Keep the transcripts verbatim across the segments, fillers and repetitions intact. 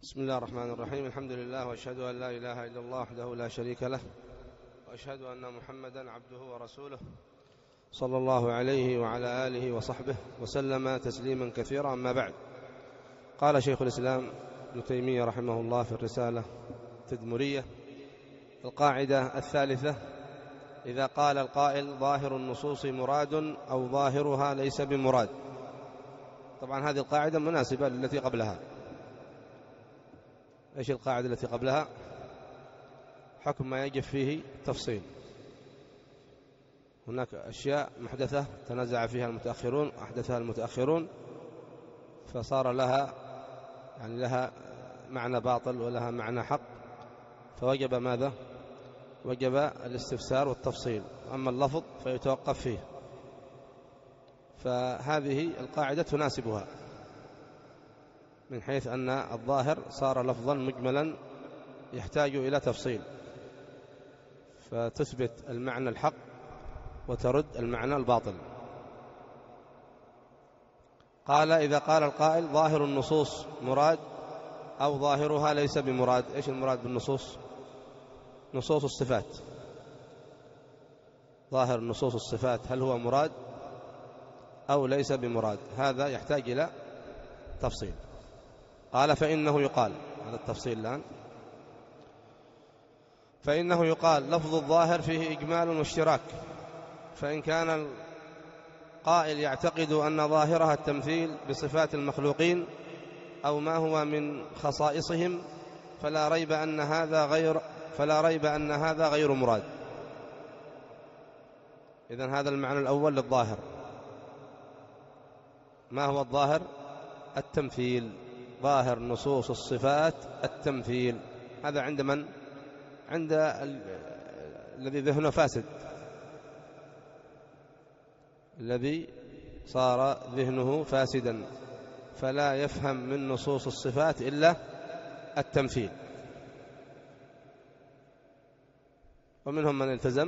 بسم الله الرحمن الرحيم. الحمد لله، وأشهد أن لا إله إلا الله وحده لا شريك له، وأشهد أن محمدا عبده ورسوله صلى الله عليه وعلى آله وصحبه وسلم تسليما كثيرا. أما بعد، قال شيخ الإسلام ابن تيمية رحمه الله في الرسالة التدمرية القاعدة الثالثة: إذا قال القائل ظاهر النصوص مراد أو ظاهرها ليس بمراد. طبعا هذه القاعدة مناسبة للتي قبلها. إيش القاعدة التي قبلها؟ حكم ما يجب فيه تفصيل. هناك أشياء محدثة تنازع فيها المتأخرون أحدثها المتأخرون، فصار لها يعني لها معنى باطل ولها معنى حق، فوجب ماذا؟ وجب الاستفسار والتفصيل. أما اللفظ فيتوقف فيه. فهذه القاعدة تناسبها من حيث أن الظاهر صار لفظا مجملا يحتاج إلى تفصيل، فتثبت المعنى الحق وترد المعنى الباطل. قال: إذا قال القائل ظاهر النصوص مراد أو ظاهرها ليس بمراد. إيش المراد بالنصوص؟ نصوص الصفات. ظاهر نصوص الصفات هل هو مراد أو ليس بمراد؟ هذا يحتاج إلى تفصيل. قال: فإنه يقال، هذا التفصيل الآن، فإنه يقال لفظ الظاهر فيه إجمال واشتراك، فإن كان القائل يعتقد أن ظاهرها التمثيل بصفات المخلوقين أو ما هو من خصائصهم فلا ريب أن هذا غير فلا ريب أن هذا غير مراد. إذن هذا المعنى الأول للظاهر. ما هو الظاهر؟ التمثيل. ظاهر نصوص الصفات التمثيل. هذا عند من؟ عند الذي ذهنه فاسد، الذي صار ذهنه فاسدا فلا يفهم من نصوص الصفات إلا التمثيل. ومنهم من التزم،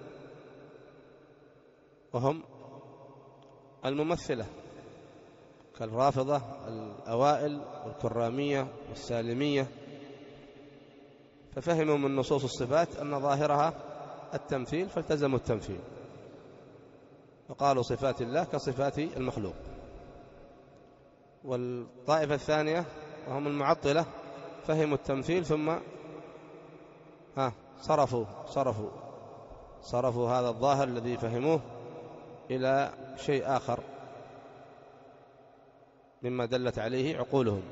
وهم الممثلة كالرافضة الأوائل والكرامية والسالمية، ففهموا من نصوص الصفات أن ظاهرها التمثيل فالتزموا التمثيل، وقالوا صفات الله كصفات المخلوق. والطائفة الثانية وهم المعطلة فهموا التمثيل ثم ها صرفوا صرفوا صرفوا هذا الظاهر الذي فهموه إلى شيء آخر مما دلت عليه عقولهم.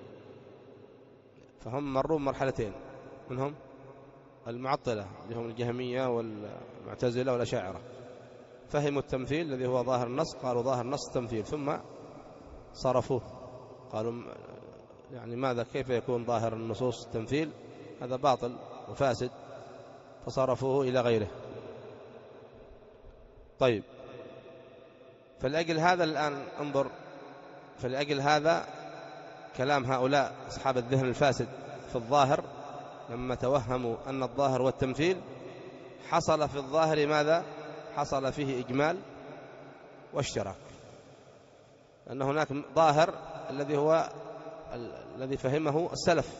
فهم مروا مرحلتين، منهم المعطلة اللي هم الجهمية والمعتزلة والأشاعرة، فهموا التمثيل الذي هو ظاهر النص، قالوا ظاهر النص تمثيل، ثم صرفوه، قالوا يعني ماذا كيف يكون ظاهر النصوص تمثيل؟ هذا باطل وفاسد، فصرفوه إلى غيره. طيب، فلأجل هذا الآن انظر، فلأجل هذا كلام هؤلاء أصحاب الذهن الفاسد في الظاهر لما توهموا أن الظاهر والتمثيل، حصل في الظاهر ماذا؟ حصل فيه إجمال واشتراك، لأن هناك ظاهر الذي هو الذي فهمه السلف،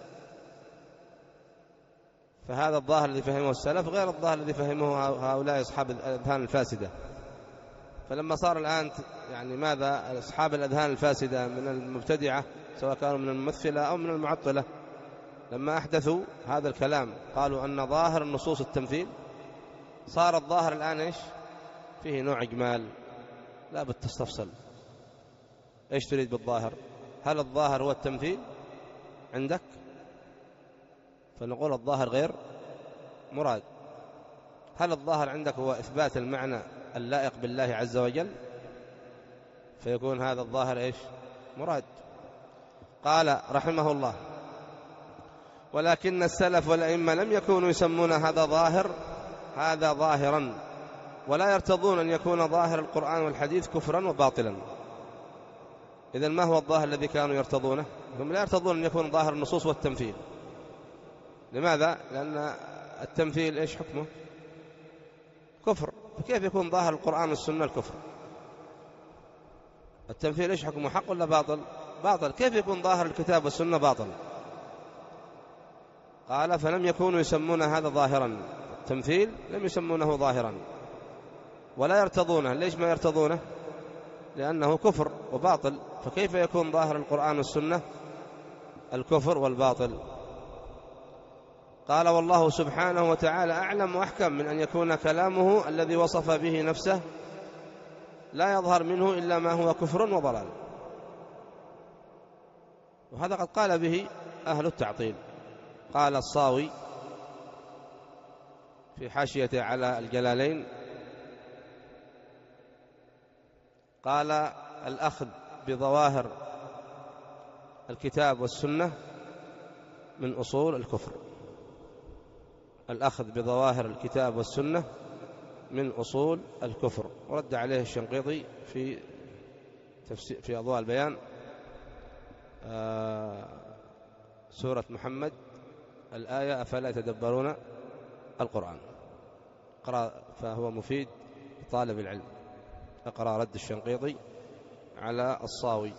فهذا الظاهر الذي فهمه السلف غير الظاهر الذي فهمه هؤلاء أصحاب الأذهان الفاسدة. فلما صار الآن يعني ماذا؟ أصحاب الأذهان الفاسدة من المبتدعة سواء كانوا من الممثلة أو من المعطلة، لما أحدثوا هذا الكلام قالوا أن ظاهر النصوص التمثيل، صار الظاهر الآن إيش؟ فيه نوع إجمال. لا بد تستفصل، إيش تريد بالظاهر؟ هل الظاهر هو التمثيل عندك؟ فنقول الظاهر غير مراد. هل الظاهر عندك هو إثبات المعنى اللائق بالله عز وجل؟ فيكون هذا الظاهر إيش؟ مراد. قال رحمه الله: ولكن السلف والأئمة لم يكونوا يسمون هذا ظاهر هذا ظاهرا، ولا يرتضون أن يكون ظاهر القرآن والحديث كفرا وباطلا. إذن ما هو الظاهر الذي كانوا يرتضونه؟ هم لا يرتضون أن يكون ظاهر النصوص والتمثيل. لماذا؟ لأن التمثيل إيش حكمه؟ كفر. فكيف يكون ظاهر القرآن والسنة الكفر؟ التمثيل إيش حكمه؟ حق ولا باطل؟ باطل. كيف يكون ظاهر الكتاب والسنة باطل؟ قال فلم يكونوا يسمون هذا ظاهرا، التمثيل لم يسمونه ظاهرا ولا يرتضونه. ليش ما يرتضونه؟ لأنه كفر وباطل، فكيف يكون ظاهر القرآن والسنة الكفر والباطل؟ قال والله سبحانه وتعالى أعلم وأحكم من أن يكون كلامه الذي وصف به نفسه لا يظهر منه إلا ما هو كفر وضلال، وهذا قد قال به أهل التعطيل. قال الصاوي في حاشيته على الجلالين قال الأخذ بظواهر الكتاب والسنة من أصول الكفر. الأخذ بظواهر الكتاب والسنة من أصول الكفر. ورد عليه الشنقيطي في تفسير في أضواء البيان آه سورة محمد الآية أفلا يتدبرون القرآن. قرأ فهو مفيد طالب العلم. أقرأ رد الشنقيطي على الصاوي.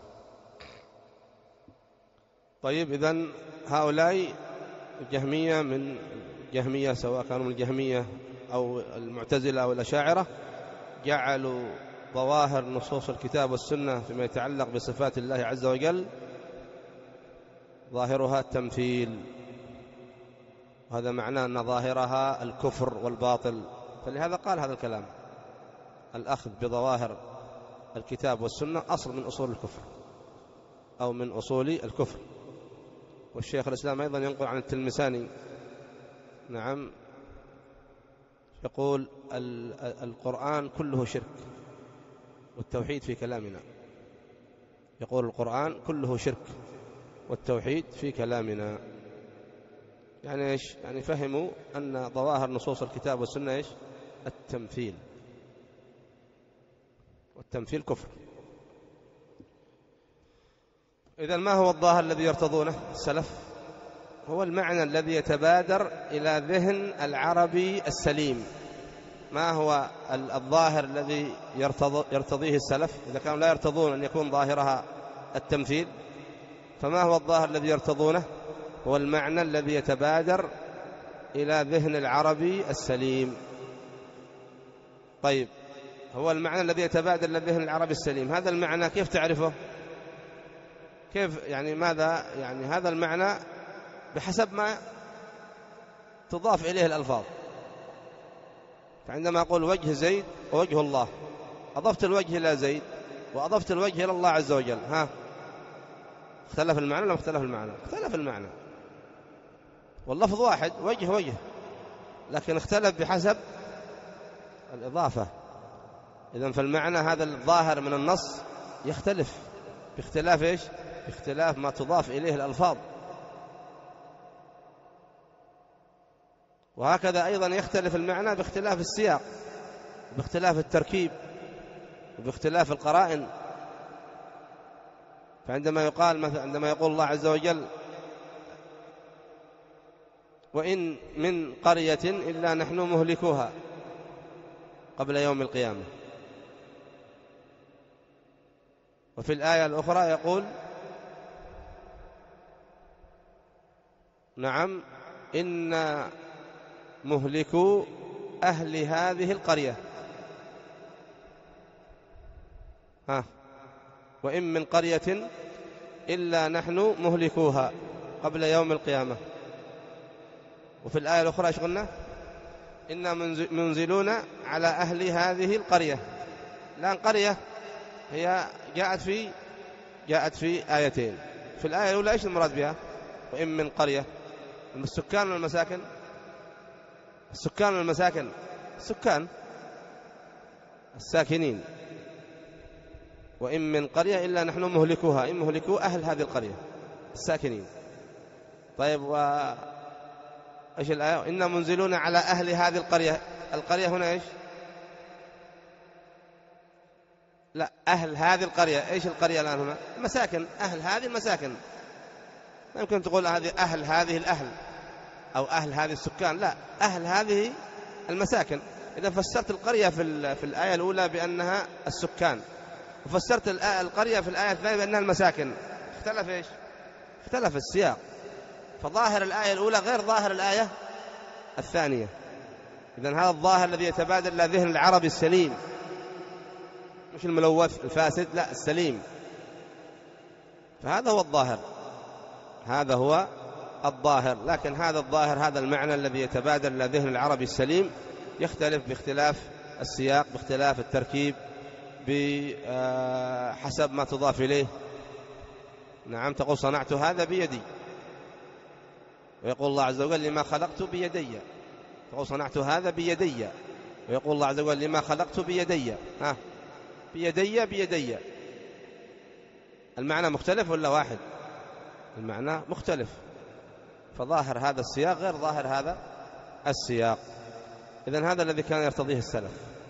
طيب، إذن هؤلاء الجهمية من جهمية، سواء كانوا من الجهمية أو المعتزلة أو الأشاعرة، جعلوا ظواهر نصوص الكتاب والسنة فيما يتعلق بصفات الله عز وجل ظاهرها التمثيل، وهذا معناه أن ظاهرها الكفر والباطل. فلهذا قال هذا الكلام: الأخذ بظواهر الكتاب والسنة أصل من أصول الكفر أو من أصول الكفر. والشيخ الإسلام أيضا ينقل عن التلمساني، نعم، يقول القرآن كله شرك والتوحيد في كلامنا. يقول القرآن كله شرك والتوحيد في كلامنا. يعني إيش؟ يعني فهموا أن ظواهر نصوص الكتاب والسنة إيش؟ التمثيل، والتمثيل كفر. إذن ما هو الظاهر الذي يرتضونه السلف؟ هو المعنى الذي يتبادر إلى ذهن العربي السليم. ما هو الظاهر الذي يرتضيه السلف؟ إذا كانوا لا يرتضون أن يكون ظاهرها التمثيل، فما هو الظاهر الذي يرتضونه؟ هو المعنى الذي يتبادر إلى ذهن العربي السليم. طيب، هو المعنى الذي يتبادر إلى ذهن العربي السليم، هذا المعنى كيف تعرفه؟ كيف يعني ماذا يعني هذا المعنى؟ بحسب ما تضاف إليه الألفاظ. فعندما أقول وجه زيد ووجه الله، أضفت الوجه إلى زيد وأضفت الوجه إلى الله عز وجل، ها اختلف المعنى ولا اختلف المعنى؟ اختلف المعنى، واللفظ واحد، وجه وجه، لكن اختلف بحسب الإضافة. إذن فالمعنى هذا الظاهر من النص يختلف باختلاف إيش؟ باختلاف ما تضاف إليه الألفاظ. وهكذا أيضا يختلف المعنى باختلاف السياق، باختلاف التركيب، باختلاف القرائن. فعندما يقال مثلا، عندما يقول الله عز وجل: وإن من قرية إلا نحن مهلكوها قبل يوم القيامة، وفي الآية الأخرى يقول: نعم إن مهلكو أهل هذه القرية. ها وإن من قرية إلا نحن مهلكوها قبل يوم القيامة. وفي الآية الأخرى ايش قلنا؟ إنا منزلون على أهل هذه القرية. الآن قرية هي جاءت في جاءت في آيتين. في الآية الأولى ايش المراد بها؟ وإن من قرية، السكان والمساكن، السكان والمساكن، السكان الساكنين. وإن من قرية إلا نحن مهلكوها، إن مهلكوا أهل هذه القرية الساكنين. طيب، و ايش الآية؟ إنا منزلون على أهل هذه القرية. القرية هنا ايش؟ لا، أهل هذه القرية. ايش القرية الآن هنا؟ مساكن، أهل هذه المساكن. لا يمكن تقول هذه أهل هذه الأهل أو أهل هذه السكان، لا، أهل هذه المساكن. إذا فسرت القرية في في الآية الأولى بأنها السكان، وفسرت القرية في الآية الثانية بأنها المساكن، اختلف ايش؟ اختلف السياق. فظاهر الآية الأولى غير ظاهر الآية الثانية. إذن هذا الظاهر الذي يتبادر إلى ذهن العربي السليم، مش الملوث الفاسد، لا السليم، فهذا هو الظاهر، هذا هو الظاهر. لكن هذا الظاهر، هذا المعنى الذي يتبادر إلى ذهن العربي السليم يختلف باختلاف السياق، باختلاف التركيب، بحسب ما تضاف إليه. نعم، تقول صنعت هذا بيدي، ويقول الله عز وجل لما خلقت بيدي. تقول صنعت هذا بيدي، ويقول الله عز وجل لما خلقت بيدي. ها، بيدي بيدي، المعنى مختلف ولا واحد؟ المعنى مختلف. فظاهر هذا السياق غير ظاهر هذا السياق. إذن هذا الذي كان يرتضيه السلف.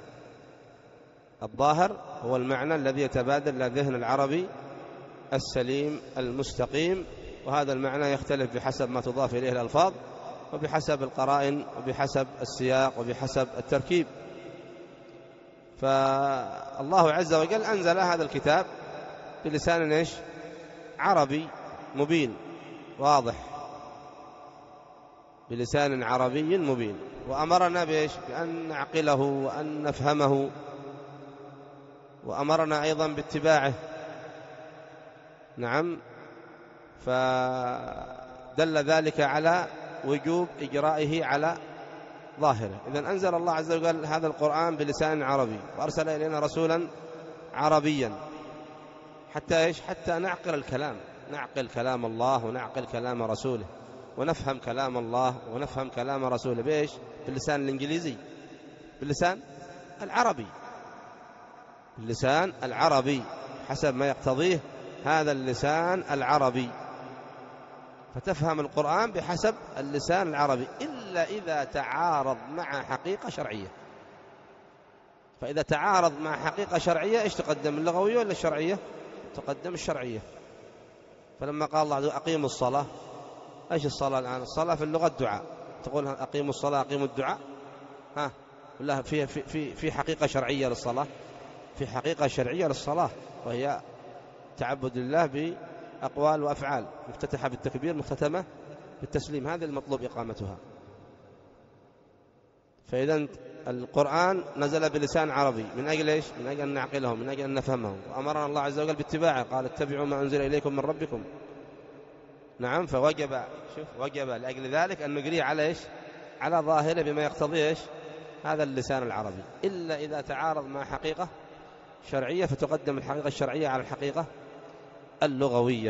الظاهر هو المعنى الذي يتبادر إلى ذهن العربي السليم المستقيم، وهذا المعنى يختلف بحسب ما تضاف إليه الألفاظ، وبحسب القرائن، وبحسب السياق، وبحسب التركيب. فالله عز وجل أنزل هذا الكتاب بلسان إيش؟ عربي مبين واضح، بلسان عربي مبين، وأمرنا بإيش؟ بأن نعقله وأن نفهمه، وأمرنا أيضا باتباعه. نعم، فدل ذلك على وجوب إجرائه على ظاهره. إذن أنزل الله عز وجل هذا القرآن بلسان عربي، وأرسل إلينا رسولا عربيا، حتى إيش؟ حتى نعقل الكلام، نعقل كلام الله ونعقل كلام رسوله، ونفهم كلام الله ونفهم كلام رسوله بإيش؟ باللسان الإنجليزي، باللسان العربي، باللسان العربي حسب ما يقتضيه هذا اللسان العربي. فتفهم القرآن بحسب اللسان العربي، إلا إذا تعارض مع حقيقة شرعية. فإذا تعارض مع حقيقة شرعية إيش تقدم، اللغوية ولا الشرعية؟ تقدم الشرعية. فلما قال الله عز وجل أقيموا الصلاة، إيش الصلاة الآن؟ الصلاة في اللغة الدعاء، تقول أقيموا الصلاة أقيموا الدعاء، ها، ولا في في في في حقيقة شرعية للصلاة؟ في حقيقة شرعية للصلاة، وهي تعبد الله بأقوال وأفعال، مفتتحة بالتكبير مختتمة بالتسليم، هذا المطلوب إقامتها. فإذا القرآن نزل بلسان عربي من أجل إيش؟ من أجل أن نعقله، من أجل أن نفهمه، وأمرنا الله عز وجل باتباعه، قال اتبعوا ما أنزل إليكم من ربكم. نعم، فوجب، شوف، وجب لأجل ذلك أن نجريه على إيش؟ على ظاهره بما يقتضيه إيش؟ هذا اللسان العربي، إلا إذا تعارض مع حقيقة شرعية فتقدم الحقيقة الشرعية على الحقيقة اللغوية.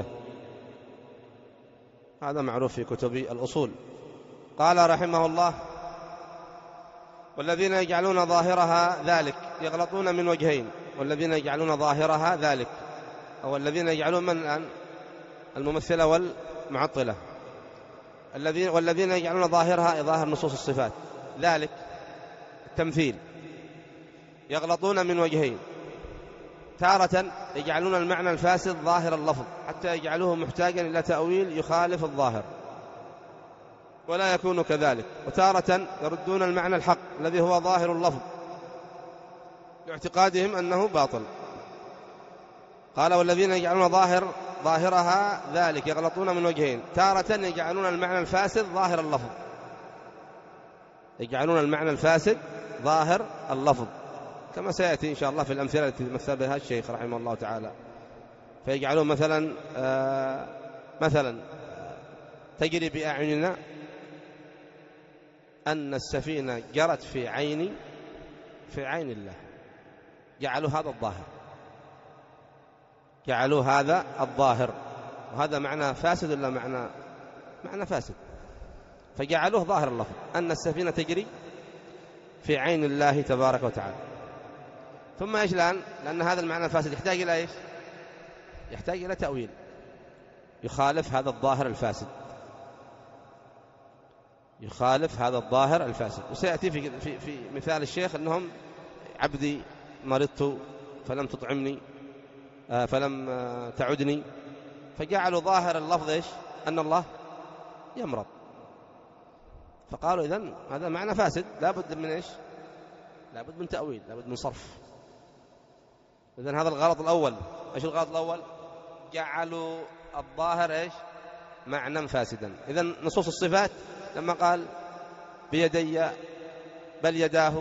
هذا معروف في كتب الأصول. قال رحمه الله: والذين يجعلون ظاهرها ذلك يغلطون من وجهين. والذين يجعلون ظاهرها ذلك، أو الذين يجعلون من الآن؟ الممثلة والمعطلة. الذين والذين يجعلون ظاهرها ظاهر نصوص الصفات ذلك التمثيل، يغلطون من وجهين: تارة يجعلون المعنى الفاسد ظاهر اللفظ حتى يجعلوه محتاجا إلى تأويل يخالف الظاهر ولا يكون كذلك، وتارة يردون المعنى الحق الذي هو ظاهر اللفظ لاعتقادهم أنه باطل. قال: والذين يجعلون ظاهر ظاهرها ذلك يغلطون من وجهين: تارة يجعلون المعنى الفاسد ظاهر اللفظ، يجعلون المعنى الفاسد ظاهر اللفظ، كما سيأتي إن شاء الله في الأمثلة التي مثل بها الشيخ رحمه الله تعالى. فيجعلون مثلا آه مثلا تجري بأعيننا أن السفينة جرت في عين في عين الله، جعلوا هذا الظاهر، جعلوا هذا الظاهر، وهذا معنى فاسد ولا معنى معنى فاسد، فجعلوه ظاهر اللفظ أن السفينة تجري في عين الله تبارك وتعالى. ثم إيش الآن؟ لأن هذا المعنى الفاسد يحتاج إلى إيش؟ يحتاج إلى تأويل يخالف هذا الظاهر الفاسد، يخالف هذا الظاهر الفاسد. وسيأتي في, في, في مثال الشيخ أنهم: عبدي مرضت فلم تطعمني آه فلم آه تعدني، فجعلوا ظاهر اللفظ إيش؟ أن الله يمرض، فقالوا إذن هذا معنى فاسد، لابد من إيش؟ لابد من تأويل، لابد من صرف. إذن هذا الغلط الأول. إيش الغلط الأول؟ جعلوا الظاهر إيش؟ معنى فاسدا. إذن نصوص الصفات لما قال بيدي بل يداه،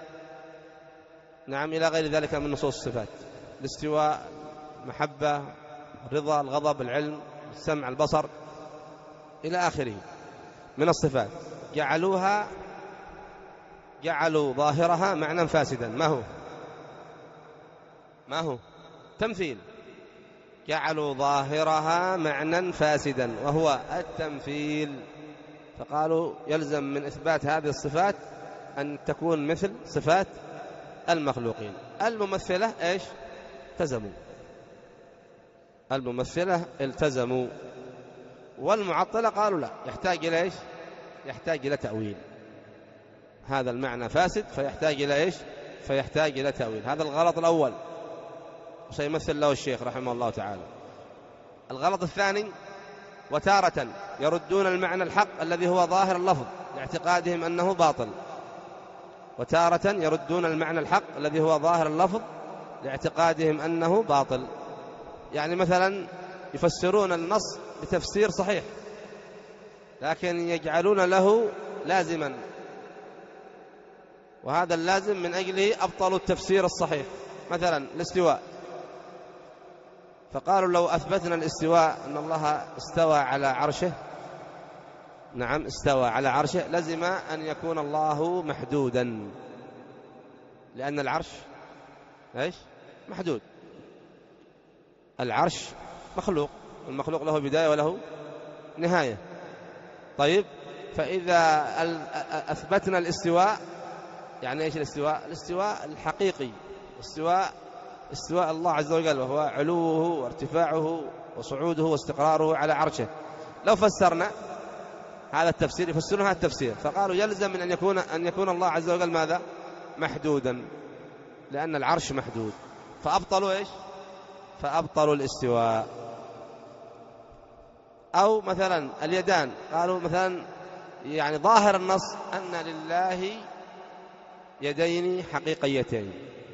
نعم، إلى غير ذلك من نصوص الصفات، الاستواء، محبة، الرضا، الغضب، العلم، السمع، البصر، إلى آخره من الصفات، جعلوها جعلوا ظاهرها معنى فاسدا. ما هو ما هو تمثيل، جعلوا ظاهرها معنى فاسدا وهو التمثيل. فقالوا يلزم من إثبات هذه الصفات أن تكون مثل صفات المخلوقين. الممثلة إيش؟ التزموا، الممثلة التزموا. والمعطلة قالوا لا، يحتاج إلى إيش؟ يحتاج إلى تأويل. هذا المعنى فاسد فيحتاج إلى إيش؟ فيحتاج إلى تأويل. هذا الغلط الأول سيمثل له الشيخ رحمه الله تعالى. الغلط الثاني، وتارة يردون المعنى الحق الذي هو ظاهر اللفظ لاعتقادهم أنه باطل، وتارة يردون المعنى الحق الذي هو ظاهر اللفظ لاعتقادهم أنه باطل. يعني مثلا يفسرون النص بتفسير صحيح لكن يجعلون له لازما، وهذا اللازم من أجله أبطلوا التفسير الصحيح. مثلا الاستواء، فقالوا لو أثبتنا الاستواء أن الله استوى على عرشه، نعم استوى على عرشه، لزم أن يكون الله محدودا، لأن العرش إيش؟ محدود. العرش مخلوق، المخلوق له بداية وله نهاية. طيب، فإذا أثبتنا الاستواء، يعني إيش الاستواء؟ الاستواء الحقيقي، استواء استواء الله عز وجل، وهو علوه وارتفاعه وصعوده واستقراره على عرشه. لو فسرنا هذا التفسير، يفسرون هذا التفسير، فقالوا يلزم من أن يكون أن يكون الله عز وجل ماذا؟ محدودا، لأن العرش محدود. فأبطلوا إيش؟ فأبطلوا الاستواء. أو مثلا اليدان، قالوا مثلا يعني ظاهر النص أن لله يدين حقيقيتين،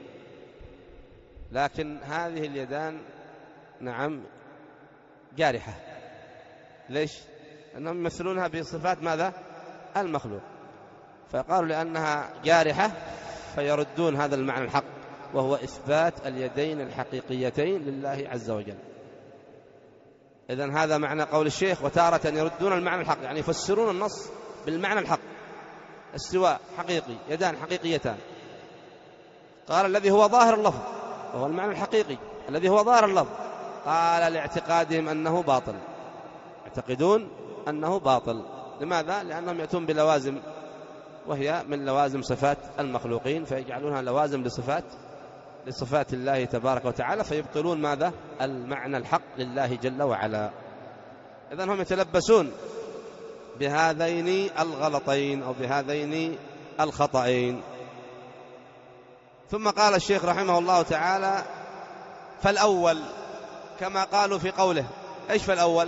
لكن هذه اليدان نعم جارحة. ليش؟ أنهم يمثلونها بصفات ماذا؟ المخلوق. فقالوا لأنها جارحة فيردون هذا المعنى الحق، وهو إثبات اليدين الحقيقيتين لله عز وجل. إذن هذا معنى قول الشيخ وتارة يردون المعنى الحق، يعني يفسرون النص بالمعنى الحق. استواء حقيقي، يدان حقيقيتان. قال الذي هو ظاهر اللفظ، وهو المعنى الحقيقي الذي هو ظاهر اللفظ، قال لاعتقادهم أنه باطل، يعتقدون أنه باطل. لماذا؟ لأنهم يأتون بلوازم وهي من لوازم صفات المخلوقين، فيجعلونها لوازم لصفات لصفات الله تبارك وتعالى، فيبطلون ماذا؟ المعنى الحق لله جل وعلا. إذن هم يتلبسون بهذين الغلطين أو بهذين الخطأين. ثم قال الشيخ رحمه الله تعالى: فالأول كما قالوا في قوله. إيش فالأول؟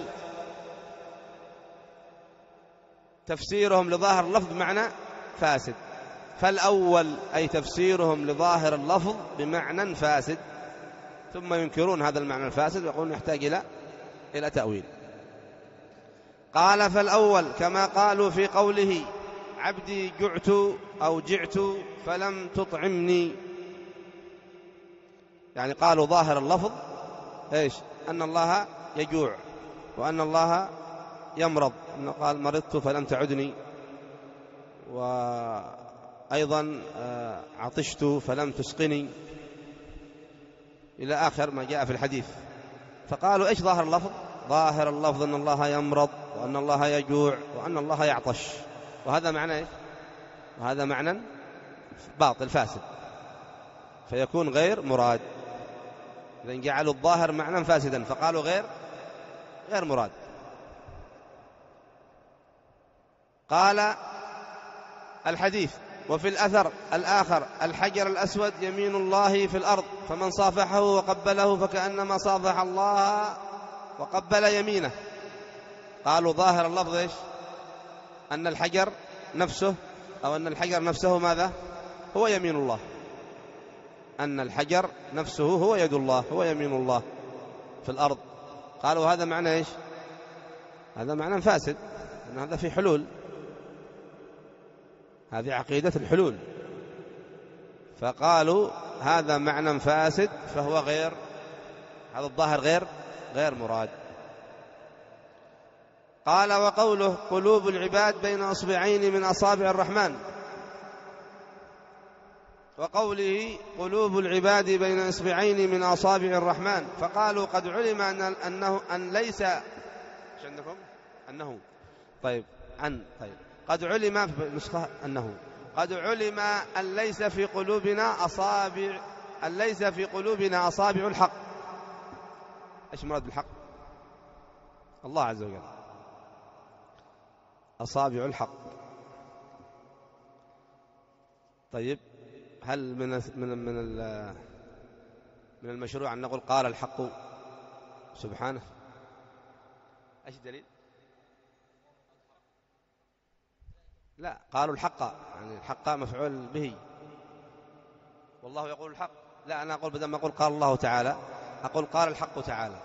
تفسيرهم لظاهر اللفظ بمعنى فاسد. فالأول أي تفسيرهم لظاهر اللفظ بمعنى فاسد، ثم ينكرون هذا المعنى الفاسد ويقولون يحتاج إلى إلى تأويل. قال: فالأول كما قالوا في قوله: عبدي جعت أو جعت فلم تطعمني. يعني قالوا ظاهر اللفظ إيش؟ أن الله يجوع، وأن الله يمرض، أنه قال: مرضت فلم تعدني، وأيضا عطشت فلم تسقني، إلى آخر ما جاء في الحديث. فقالوا إيش ظاهر اللفظ؟ ظاهر اللفظ أن الله يمرض، وأن الله يجوع، وأن الله يعطش، وهذا معنى إيش؟ وهذا معنى باطل فاسد، فيكون غير مراد. إذن جعلوا الظاهر معنى فاسدا، فقالوا غير غير مراد. قال الحديث: وفي الأثر الآخر: الحجر الأسود يمين الله في الأرض، فمن صافحه وقبله فكأنما صافح الله وقبل يمينه. قالوا ظاهر اللفظ إيش؟ أن الحجر نفسه أو أن الحجر نفسه ماذا؟ هو يمين الله، أن الحجر نفسه هو يد الله، هو يمين الله في الأرض. قالوا هذا معنى إيش؟ هذا معنى فاسد، أن هذا في حلول، هذه عقيدة الحلول، فقالوا هذا معنى فاسد فهو غير، هذا الظاهر غير غير مراد. قال وقوله قلوب العباد بين أصبعين من أصابع الرحمن، وقوله قلوب العباد بين إصبعين من أصابع الرحمن، فقالوا قد علم أن أنه أن ليس ايش عندكم أنه طيب عن طيب قد علم في النسخة أنه قد علم أن ليس في قلوبنا أصابع أن ليس في قلوبنا أصابع الحق. ايش مراد بالحق؟ الله عز وجل، أصابع الحق. طيب هل من من من من المشروع أن نقول قال الحق سبحانه؟ ايش الدليل؟ لا، قالوا الحق، يعني الحق مفعول به، والله يقول الحق. لا، أنا أقول بدل ما أقول قال الله تعالى أقول قال الحق تعالى.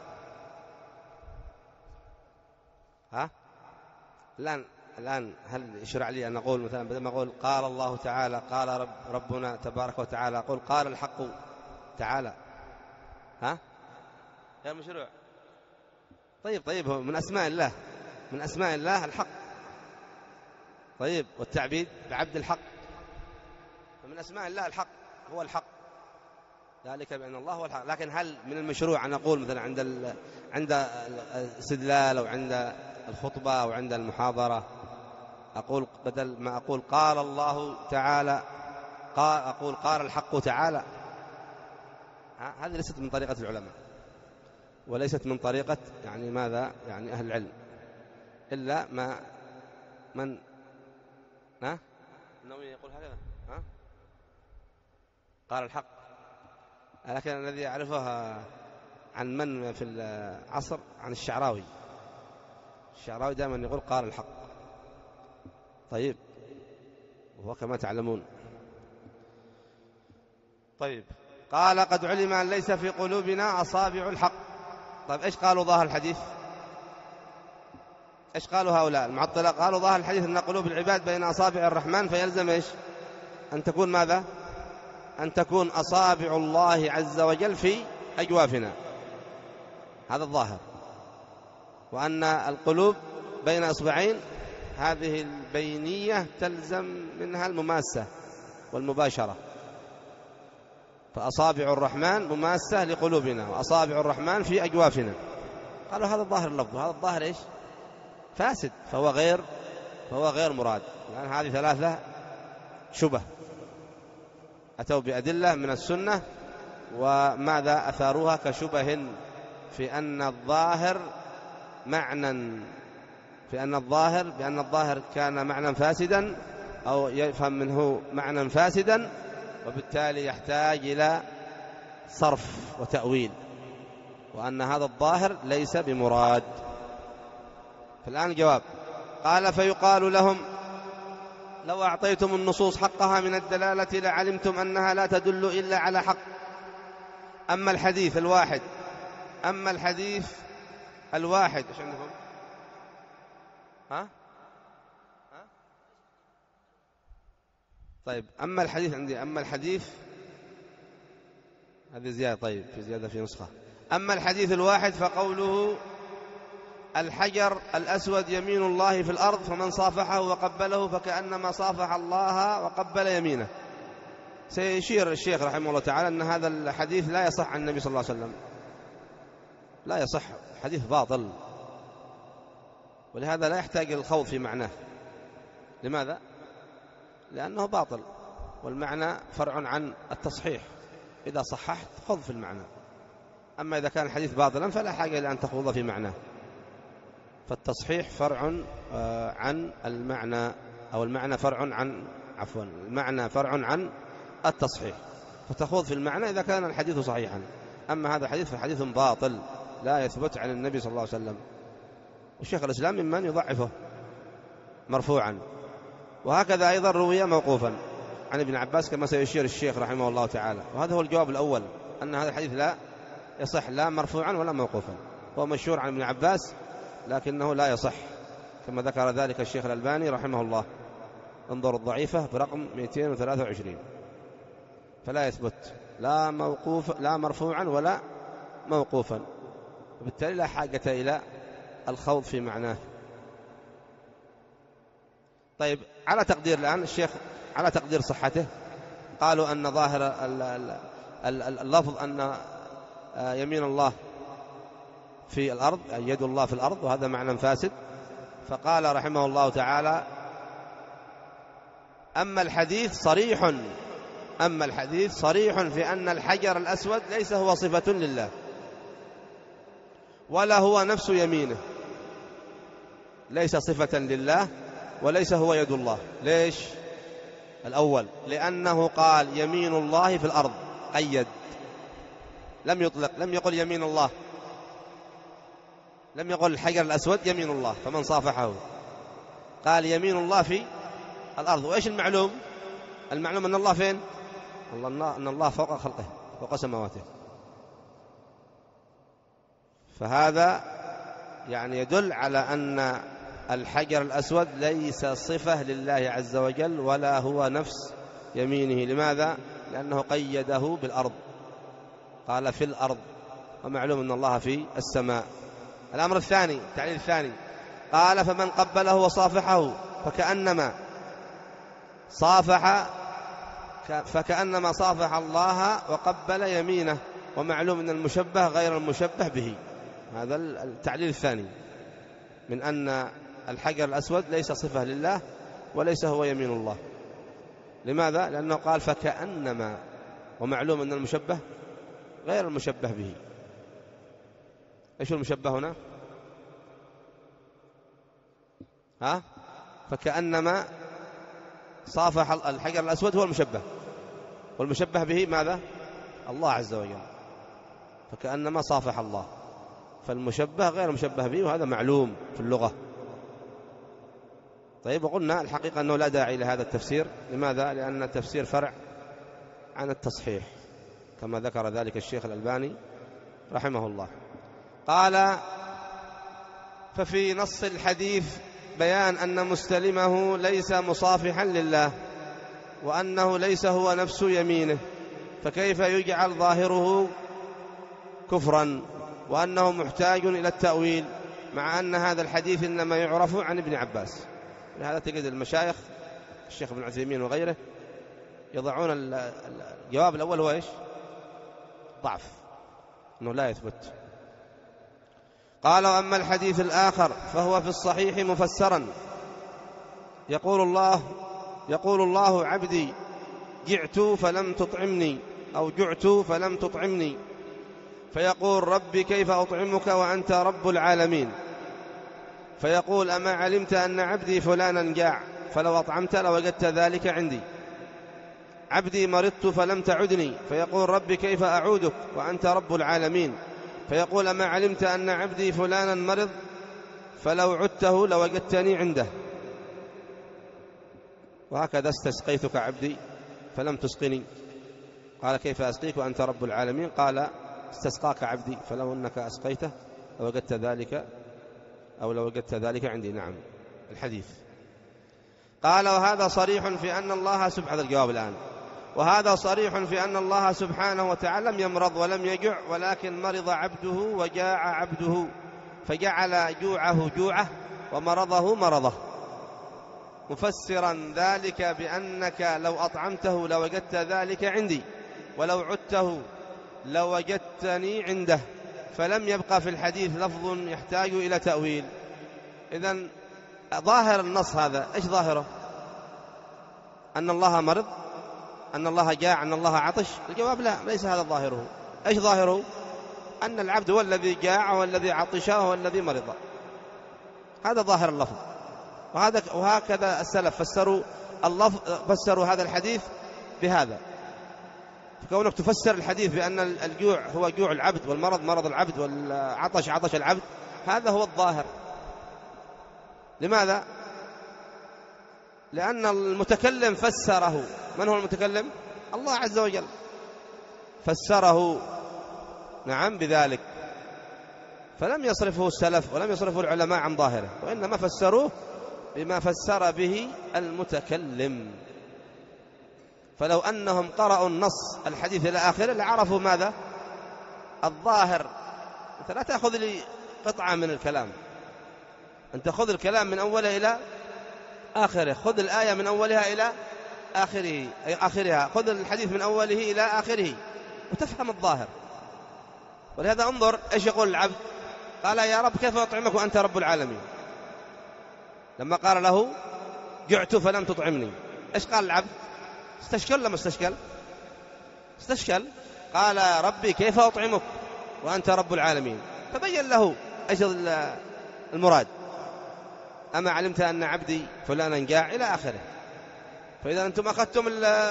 ها الآن الآن هل يشرع لي أن أقول مثلا بدل ما أقول قال الله تعالى قال رب ربنا تبارك وتعالى أقول قال الحق تعالى؟ ها غير مشروع. طيب طيب هو من أسماء الله، من أسماء الله الحق. طيب والتعبيد بعبد الحق، فمن أسماء الله الحق، هو الحق، ذلك بأن الله هو الحق. لكن هل من المشروع أن أقول مثلا عند ال... عند الاستدلال أو عند الخطبة أو عند المحاضرة أقول بدل ما أقول قال الله تعالى قال أقول قال الحق تعالى؟ هذه ليست من طريقة العلماء، وليست من طريقة يعني ماذا يعني أهل العلم، إلا ما من ها النووي يقول هكذا، ها قال الحق. لكن الذي أعرفه عن من في العصر عن الشعراوي، الشعراوي دائما يقول قال الحق. طيب وهو كما تعلمون. طيب قال قد علم أن ليس في قلوبنا أصابع الحق. طيب إيش قالوا ظاهر الحديث؟ إيش قالوا هؤلاء المعطلة؟ قالوا ظاهر الحديث أن قلوب العباد بين أصابع الرحمن، فيلزم إيش؟ أن تكون ماذا؟ أن تكون أصابع الله عز وجل في أجوافنا، هذا الظاهر. وأن القلوب بين أصبعين هذه البينية تلزم منها المماسة والمباشرة، فأصابع الرحمن مماسة لقلوبنا، وأصابع الرحمن في أجوافنا. قالوا هذا الظاهر اللفظ، هذا الظاهر إيش؟ فاسد، فهو غير فهو غير مراد، لأن يعني هذه ثلاثة شبه أتوا بأدلة من السنة وماذا أثاروها كشبه في أن الظاهر معنى في أن الظاهر بأن الظاهر كان معنى فاسدا أو يفهم منه معنى فاسدا، وبالتالي يحتاج إلى صرف وتأويل، وأن هذا الظاهر ليس بمراد. فالآن جواب. قال فيقال لهم لو أعطيتم النصوص حقها من الدلالة لعلمتم أنها لا تدل إلا على حق. أما الحديث الواحد أما الحديث الواحد إيش عندكم؟ ها؟ ها؟ طيب أما الحديث عندي أما الحديث هذه زيادة. طيب في زيادة في نسخة. أما الحديث الواحد فقوله الحجر الأسود يمين الله في الأرض، فمن صافحه وقبله فكأنما صافح الله وقبل يمينه. سيشير الشيخ رحمه الله تعالى أن هذا الحديث لا يصح عن النبي صلى الله عليه وسلم، لا يصح، حديث باطل، ولهذا لا يحتاج الخوض في معناه. لماذا؟ لأنه باطل، والمعنى فرع عن التصحيح، إذا صححت خذ في المعنى. أما إذا كان الحديث باطلا فلا حاجة إلى أن تخوض في معناه، فالتصحيح فرع عن المعنى، أو المعنى فرع عن عفوا المعنى فرع عن التصحيح، فتخوض في المعنى إذا كان الحديث صحيحا. أما هذا الحديث فحديث باطل لا يثبت عن النبي صلى الله عليه وسلم، والشيخ الإسلام ممن يضعفه مرفوعا، وهكذا أيضا روي موقوفا عن ابن عباس كما سيشير الشيخ رحمه الله تعالى. وهذا هو الجواب الأول، أن هذا الحديث لا يصح لا مرفوعا ولا موقوفا. هو مشهور عن ابن عباس لكنه لا يصح، كما ذكر ذلك الشيخ الألباني رحمه الله، انظر الضعيفة برقم مئتين وثلاثة وعشرين، فلا يثبت لا موقوف لا مرفوعا ولا موقوفا، وبالتالي لا حاجة إلى الخوض في معناه. طيب، على تقدير الآن الشيخ على تقدير صحته قالوا أن ظاهر اللفظ أن يمين الله في الأرض، أي يد الله في الأرض، وهذا معنى فاسد. فقال رحمه الله تعالى: أما الحديث صريح أما الحديث صريح في أن الحجر الأسود ليس هو صفة لله ولا هو نفس يمينه، ليس صفة لله وليس هو يد الله. ليش؟ الأول لأنه قال يمين الله في الأرض، قيد، لم يطلق، لم يقل يمين الله، لم يقل الحجر الأسود يمين الله فمن صافحه، قال يمين الله في الأرض. وإيش المعلوم؟ المعلوم أن الله فين؟ الله أن الله فوق خلقه، فوق سماواته. فهذا يعني يدل على أن الحجر الأسود ليس صفة لله عز وجل ولا هو نفس يمينه. لماذا؟ لأنه قيده بالأرض، قال في الأرض، ومعلوم أن الله في السماء. الأمر الثاني، التعليل الثاني، قال فمن قبله وصافحه فكأنما صافح فكأنما صافح الله وقبل يمينه، ومعلوم أن المشبه غير المشبه به. هذا التعليل الثاني من أن الحجر الأسود ليس صفة لله وليس هو يمين الله. لماذا؟ لأنه قال فكأنما، ومعلوم أن المشبه غير المشبه به. إيش المشبه هنا؟ ها؟ فكأنما صافح الحجر الأسود هو المشبه، والمشبه به ماذا؟ الله عز وجل. فكأنما صافح الله، فالمشبه غير مشبه به، وهذا معلوم في اللغة. طيب، وقلنا الحقيقة أنه لا داعي لهذا التفسير. لماذا؟ لأن التفسير فرع عن التصحيح، كما ذكر ذلك الشيخ الألباني رحمه الله. قال: ففي نص الحديث بيان أن مستلمه ليس مصافحا لله، وأنه ليس هو نفس يمينه، فكيف يجعل ظاهره كفرا وأنه محتاج إلى التأويل، مع أن هذا الحديث إنما يعرف عن ابن عباس. لهذا تجد المشايخ الشيخ ابن عثيمين وغيره يضعون الجواب الأول هو إيش؟ ضعف، أنه لا يثبت. قال: وأما الحديث الآخر فهو في الصحيح مفسرا، يقول الله يقول الله عبدي جعت فلم تطعمني، أو جعت فلم تطعمني، فيقول ربي كيف أطعمك وأنت رب العالمين، فيقول أما علمت أن عبدي فلانا جاع فلو أطعمت لوجدت ذلك عندي. عبدي مرضت فلم تعدني، فيقول ربي كيف أعودك وأنت رب العالمين، فيقول أما علمت أن عبدي فلانا مرض فلو عدته لوجدتني عنده. وهكذا استسقيتك عبدي فلم تسقني، قال كيف أسقيك وأنت رب العالمين، قال استسقاك عبدي فلو أنك أسقيته لوجدت ذلك أو لوجدت ذلك عندي. نعم، الحديث. قال: وهذا صريح في أن الله سبحانه، هذا الجواب الآن، وهذا صريح في أن الله سبحانه وتعالى لم يمرض ولم يجع، ولكن مرض عبده وجاع عبده، فجعل جوعه جوعه ومرضه مرضه، مفسرا ذلك بأنك لو أطعمته لوجدت ذلك عندي، ولو عدته لوجدتني عنده، فلم يبقى في الحديث لفظ يحتاج إلى تأويل. إذن ظاهر النص هذا إيش ظاهره؟ أن الله مرض، أن الله جاع، أن الله عطش؟ الجواب لا، ليس هذا ظاهره. إيش ظاهره؟ أن العبد هو الذي جاع والذي عطش والذي مرض. هذا ظاهر اللفظ. وهذا وهكذا السلف فسروا اللفظ، فسروا هذا الحديث بهذا. فكونك تفسر الحديث بأن الجوع هو جوع العبد والمرض مرض العبد والعطش عطش العبد، هذا هو الظاهر. لماذا؟ لأن المتكلم فسره. من هو المتكلم؟ الله عز وجل فسره، نعم، بذلك. فلم يصرفه السلف ولم يصرفه العلماء عن ظاهره، وإنما فسروه بما فسر به المتكلم. فلو أنهم قرأوا النص الحديث إلى آخره لعرفوا ماذا الظاهر. أنت لا تأخذ لي قطعة من الكلام، أنت خذ الكلام من أوله إلى آخره، خذ الآية من أولها إلى آخره أي آخرها، خذ الحديث من أوله إلى آخره وتفهم الظاهر. ولهذا انظر إيش يقول العبد، قال يا رب كيف أطعمك وأنت رب العالمين؟ لما قال له جعت فلم تطعمني، إيش قال العبد؟ استشكل لما استشكل استشكل قال ربي كيف أطعمك وأنت رب العالمين، تبين له إيش المراد. أما علمت أن عبدي فلانا جاع إلى آخره. فإذا أنتم أخذتم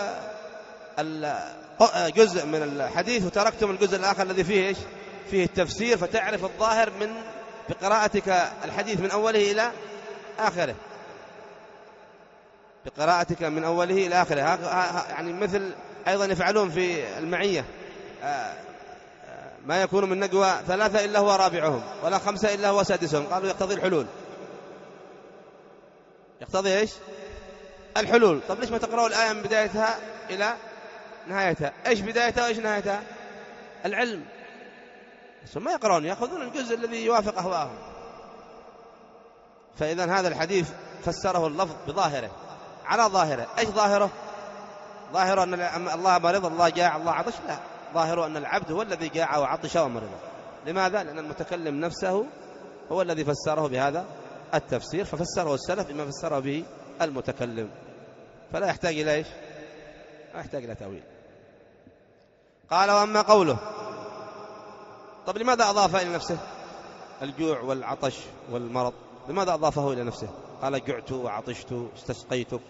الجزء من الحديث وتركتم الجزء الآخر الذي فيه إيش؟ فيه التفسير، فتعرف الظاهر من بقراءتك الحديث من أوله إلى آخره، بقراءتك من أوله إلى آخره. يعني مثل أيضا يفعلون في المعية، ما يكون من نجوى ثلاثة إلا هو رابعهم ولا خمسة إلا هو سادسهم، قالوا يقتضي الحلول، يقتضي إيش؟ الحلول. طب ليش ما تقرأوا الآية من بدايتها إلى نهايتها؟ إيش بدايتها وإيش نهايتها؟ العلم. ثم ما يقرأون، يأخذون الجزء الذي يوافق أهواءهم. فإذا هذا الحديث فسره اللفظ بظاهره، على ظاهره. إيش ظاهره؟ ظاهره أن الله مريض، الله جاع، الله عطش؟ لا، ظاهره أن العبد هو الذي جاع وعطش ومرض. لماذا؟ لأن المتكلم نفسه هو الذي فسره بهذا التفسير، ففسره السلف بما فسره به المتكلم، فلا يحتاج إلى إيش؟ لا يحتاج إلى تأويل. قال وأما قوله، طب لماذا أضاف إلى نفسه الجوع والعطش والمرض؟ لماذا أضافه إلى نفسه؟ قال جعت وعطشت استسقيتك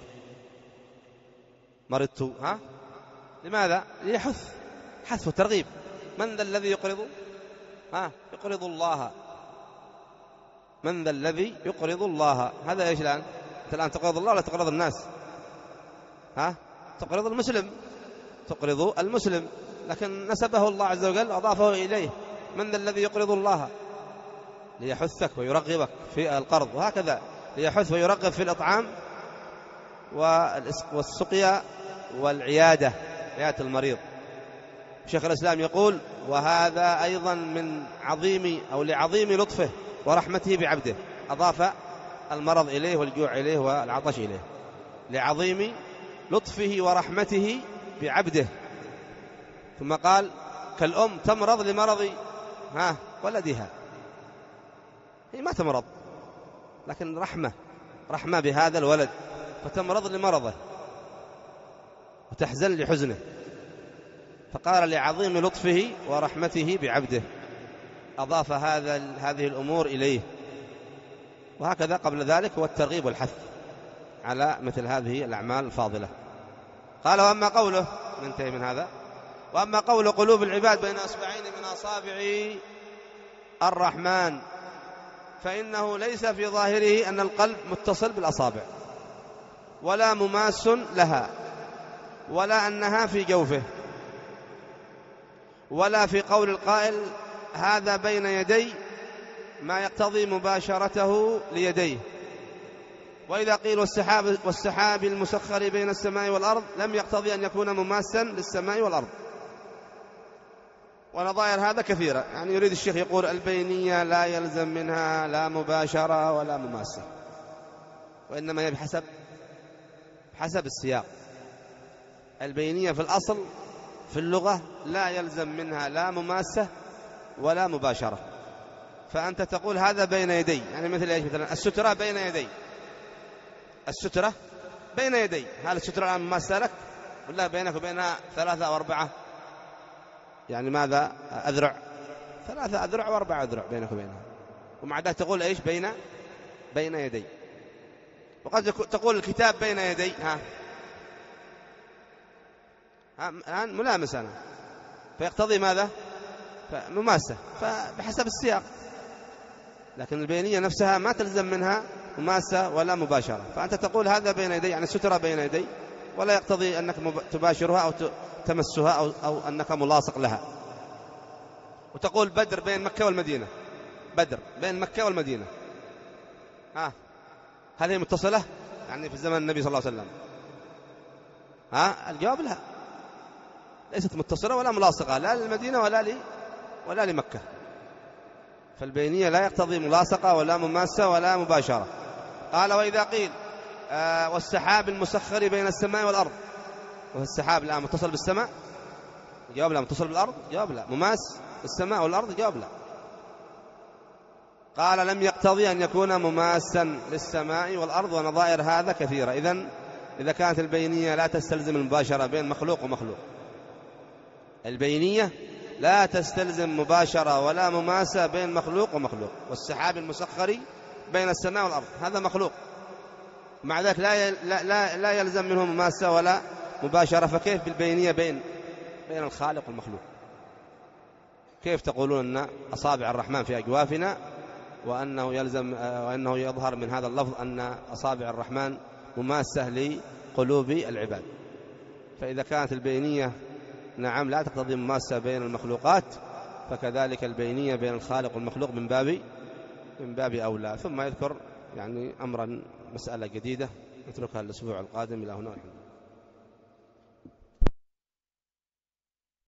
مرضت. ها؟ لماذا؟ ليحث، حث وترغيب. من ذا الذي يقرض ها يقرض الله، من ذا الذي يقرض الله؟ هذا إيش الآن؟ أنت الآن تقرض الله ولا تقرض الناس؟ ها؟ تقرض المسلم، تقرض المسلم، لكن نسبه الله عز وجل وأضافه إليه. من ذا الذي يقرض الله؟ ليحثك ويرغبك في القرض، وهكذا ليحث ويرغب في الإطعام والسقيا والعيادة، عيادة المريض. شيخ الإسلام يقول وهذا أيضا من عظيم أو لعظيم لطفه ورحمته بعبده، أضاف المرض إليه والجوع إليه والعطش إليه، لعظيم لطفه ورحمته بعبده. ثم قال كالأم تمرض لمرض ها ولدها، هي ما تمرض لكن رحمة رحمة بهذا الولد، فتمرض لمرضه وتحزن لحزنه، فقال لعظيم لطفه ورحمته بعبده أضاف هذا هذه الأمور إليه. وهكذا قبل ذلك هو الترغيب والحث على مثل هذه الأعمال الفاضلة. قال وأما قوله، ننتهي من هذا، وأما قول قلوب العباد بين أصبعين من أصابع الرحمن، فإنه ليس في ظاهره أن القلب متصل بالأصابع ولا مماس لها، ولا أنها في جوفه، ولا في قول القائل هذا بين يدي ما يقتضي مباشرته ليديه. وإذا قيل والسحاب, والسحاب المسخر بين السماء والأرض لم يقتضي أن يكون مماسا للسماء والأرض. ونظائر هذا كثيرة، يعني يريد الشيخ يقول البينية لا يلزم منها لا مباشرة ولا مماسة، وإنما هي بحسب حسب السياق. البينية في الأصل في اللغة لا يلزم منها لا مماسة ولا مباشرة. فأنت تقول هذا بين يدي، يعني مثل إيش؟ مثلا السترة بين يدي، السترة بين يدي، هل السترة الآن مماسة لك ولا بينك وبينها ثلاثة أو أربعة؟ يعني ماذا؟ أذرع، ثلاثة أذرع وأربعة أذرع بينك وبينها، ومع ذلك تقول إيش؟ بين بين يدي. وقد تقول الكتاب بين يدي، ها الآن ملامس أنا، فيقتضي ماذا؟ مماسة، فبحسب السياق. لكن البينية نفسها ما تلزم منها مماسة ولا مباشرة، فأنت تقول هذا بين يدي يعني سترة بين يدي، ولا يقتضي أنك تباشرها أو تمسها أو, أو أنك ملاصق لها. وتقول بدر بين مكة والمدينة، بدر بين مكة والمدينة، ها هل هي متصلة يعني في زمن النبي صلى الله عليه وسلم؟ ها الجواب لا، ليست متصلة ولا ملاصقة لا للمدينة ولا لي ولا لمكة. فالبينية لا يقتضي ملاصقة ولا مماسة ولا مباشرة. قال وإذا قيل آه والسحاب المسخر بين السماء والأرض، والسحاب الآن متصل بالسماء؟ جواب لا. متصل بالأرض؟ جواب لا. مماس السماء والأرض؟ جواب لا. قال لم يقتضي أن يكون مماسا للسماء والأرض ونظائر هذا كثيرة. إذن إذا كانت البينية لا تستلزم المباشرة بين مخلوق ومخلوق، البينية لا تستلزم مباشرة ولا مماسة بين مخلوق ومخلوق. والسحاب المسخر بين السماء والأرض هذا مخلوق، مع ذلك لا لا لا يلزم منه مماسة ولا مباشرة. فكيف بالبينية بين بين الخالق والمخلوق؟ كيف تقولون أن أصابع الرحمن في أجوافنا وأنه يلزم وأنه يظهر من هذا اللفظ أن أصابع الرحمن مماسة لقلوب العباد؟ فإذا كانت البينية نعم لا تقتضي مماسة بين المخلوقات، فكذلك البينية بين الخالق والمخلوق من باب من باب أولى. ثم يذكر يعني أمرا مسألة جديدة نتركها الأسبوع القادم. إلى هنا.